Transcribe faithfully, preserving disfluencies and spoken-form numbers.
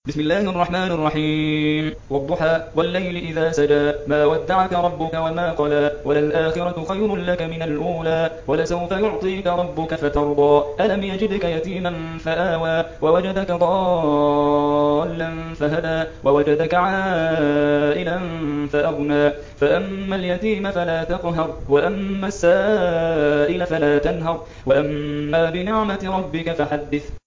بسم الله الرحمن الرحيم والضحى والليل إذا سجى ما ودعك ربك وما قلى وللآخرة خير لك من الأولى ولسوف يعطيك ربك فترضى ألم يجدك يتيما فآوى ووجدك ضالا فهدى ووجدك عائلا فأغنى فأما اليتيم فلا تقهر وأما السائل فلا تنهر وأما بنعمة ربك فحدث